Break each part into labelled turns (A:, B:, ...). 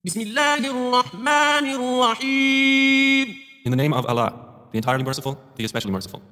A: بسم الله الرحمن الرحيم.
B: In the name of Allah, the entirely merciful, the especially merciful.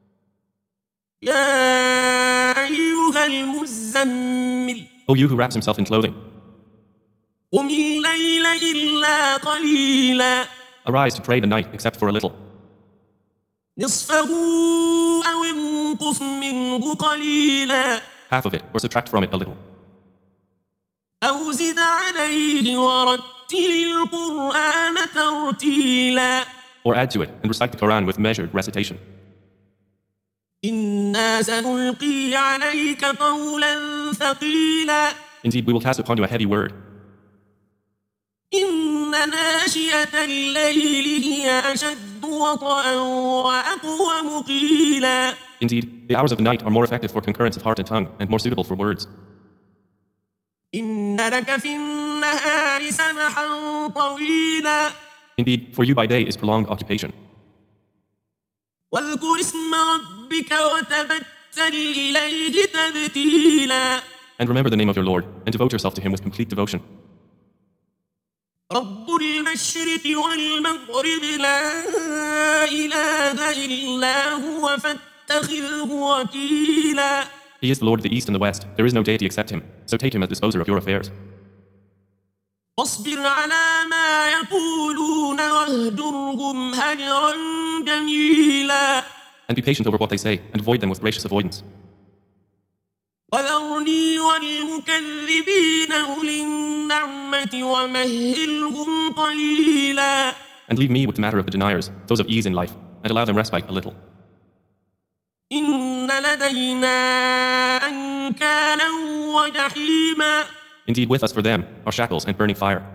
A: يا أيها المزمل
B: O you who wraps himself in clothing,
A: قم الليل إلا قليلا
B: arise to pray the night except for a little.
A: نصفه أو انقص منه قليلا
B: Half of it, or subtract from it a little.
A: أو زد عليه ورتل القرآن ترتيلا
B: Or add to it and recite the Quran with measured recitation.
A: إنا سنلقي عليك قولا ثقيلا
B: Indeed, we will cast upon you a heavy word.
A: إن ناشئة الليل هي أشد وطئا وأقوم قيلا
B: Indeed, the hours of the night are more effective for concurrence of heart and tongue and more suitable for words.
A: إن لك في النهار سبحا طويلا
B: Indeed, for you by day is prolonged occupation.
A: واذكر اسم ربك وتبتل إليه تبتيلا
B: And remember the name of your Lord, and devote yourself to him with complete devotion.
A: رب المشرق والمغرب لا إله إلا هو فاتخذه وكيلا
B: He is the Lord of the east and the west. There is no deity except him. So take him as disposer of your affairs.
A: واصبر على ما يقولون واهجرهم هجرا جميلا
B: And be patient over what they say, and avoid them with gracious avoidance.
A: وذرني والمكذبين أولي النعمة ومهلهم قليلا
B: And leave me with the matter of the deniers, those of ease in life, and allow them respite a little.
A: إن لدينا أنكالا وجحيما
B: Indeed, with us for them are shackles and burning fire,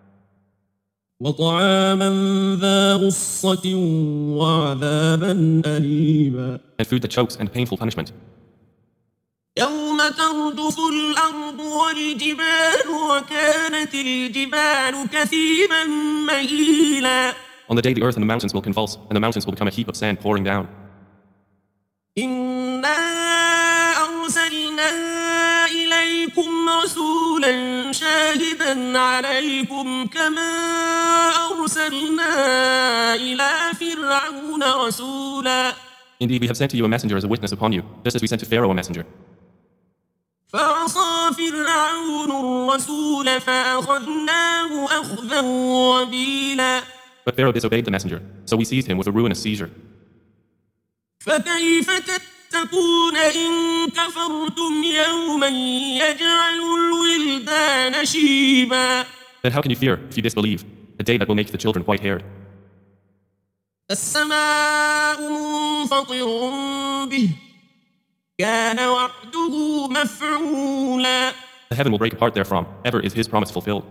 A: وطعاما ذا غصة وعذابا أليما
B: and food that chokes and painful punishment.
A: يوم ترجف الأرض والجبال وكانت الجبال كثيبا مهيلا
B: On the day the earth and the mountains will convulse, and the mountains will become a heap of sand pouring down.
A: إنا أرسلنا إليكم رسولا شاهدا عليكم كما أرسلنا إلى فرعون رسولا
B: Indeed, we have sent to you a messenger as a witness upon you, just as we sent to Pharaoh a messenger.
A: فعصى فرعون الرسول فأخذناه أخذا وبيلا
B: But Pharaoh disobeyed the messenger, so we seized him with a ruinous seizure.
A: فكيف تتقون إن كفرتم يوما يجعل الولدان شيبا
B: Then how can you fear, if you disbelieve, a day that will make the children white-haired?
A: السماء منفطر به كان وعده مفعولا
B: The heaven will break apart therefrom, ever is his promise fulfilled.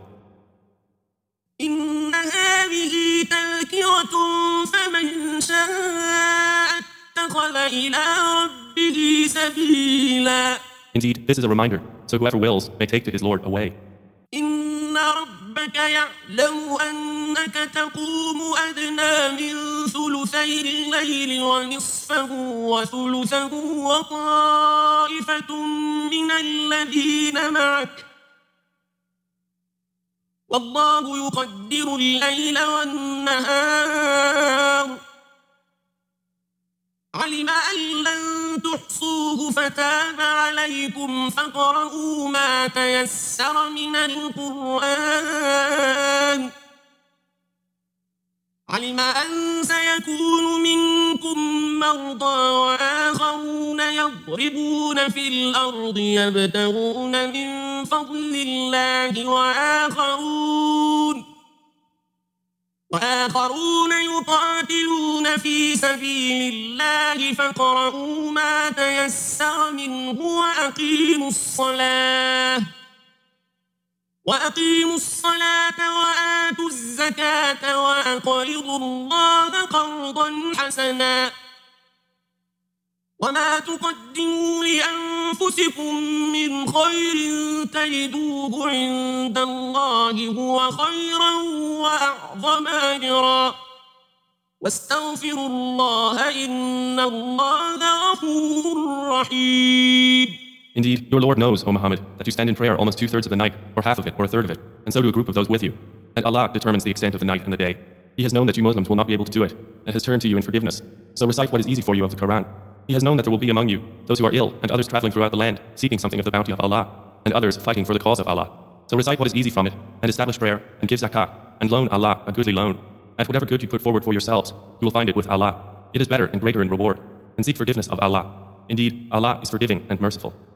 A: إن هذه تذكرة فمن شاء اتخذ إلى ربه سبيلا
B: Indeed, this is a reminder, so whoever wills may take to his Lord a way.
A: إن ربك يعلم أنك تقوم أدنى من ثلثي الليل ونصفه وثلثه وطائفة من الذين معك والله يقدر الليل والنهار علم أن لن تحصوه فتاب عليكم فاقرؤوا ما تيسر من القرآن علم أن سيكون منكم مرضى وآخرون يضربون في الأرض يبتغون من فضل الله وآخرون يقاتلون في سبيل الله فاقرؤوا ما تيسر منه وأقيموا الصلاة وآتوا الزكاة وأقرضوا الله قرضا حسنا وما تقدموا لأنفسكم من خير تجدوه عند الله هو خيرا وأعظم أجرا واستغفروا الله إن الله غفور رحيم
B: Indeed, your Lord knows, O Muhammad, that you stand in prayer almost 2/3 of the night, or half of it, or a third of it, and so do a group of those with you. and Allah determines the extent of the night and the day. He has known that you Muslims will not be able to do it, and has turned to you in forgiveness. So recite what is easy for you of the Quran. He has known that there will be among you those who are ill, and others traveling throughout the land, seeking something of the bounty of Allah, and others fighting for the cause of Allah. So recite what is easy from it, and establish prayer, and give zakah, and loan Allah a goodly loan. And whatever good you put forward for yourselves, you will find it with Allah. It is better and greater in reward, and seek forgiveness of Allah. Indeed, Allah is forgiving and merciful.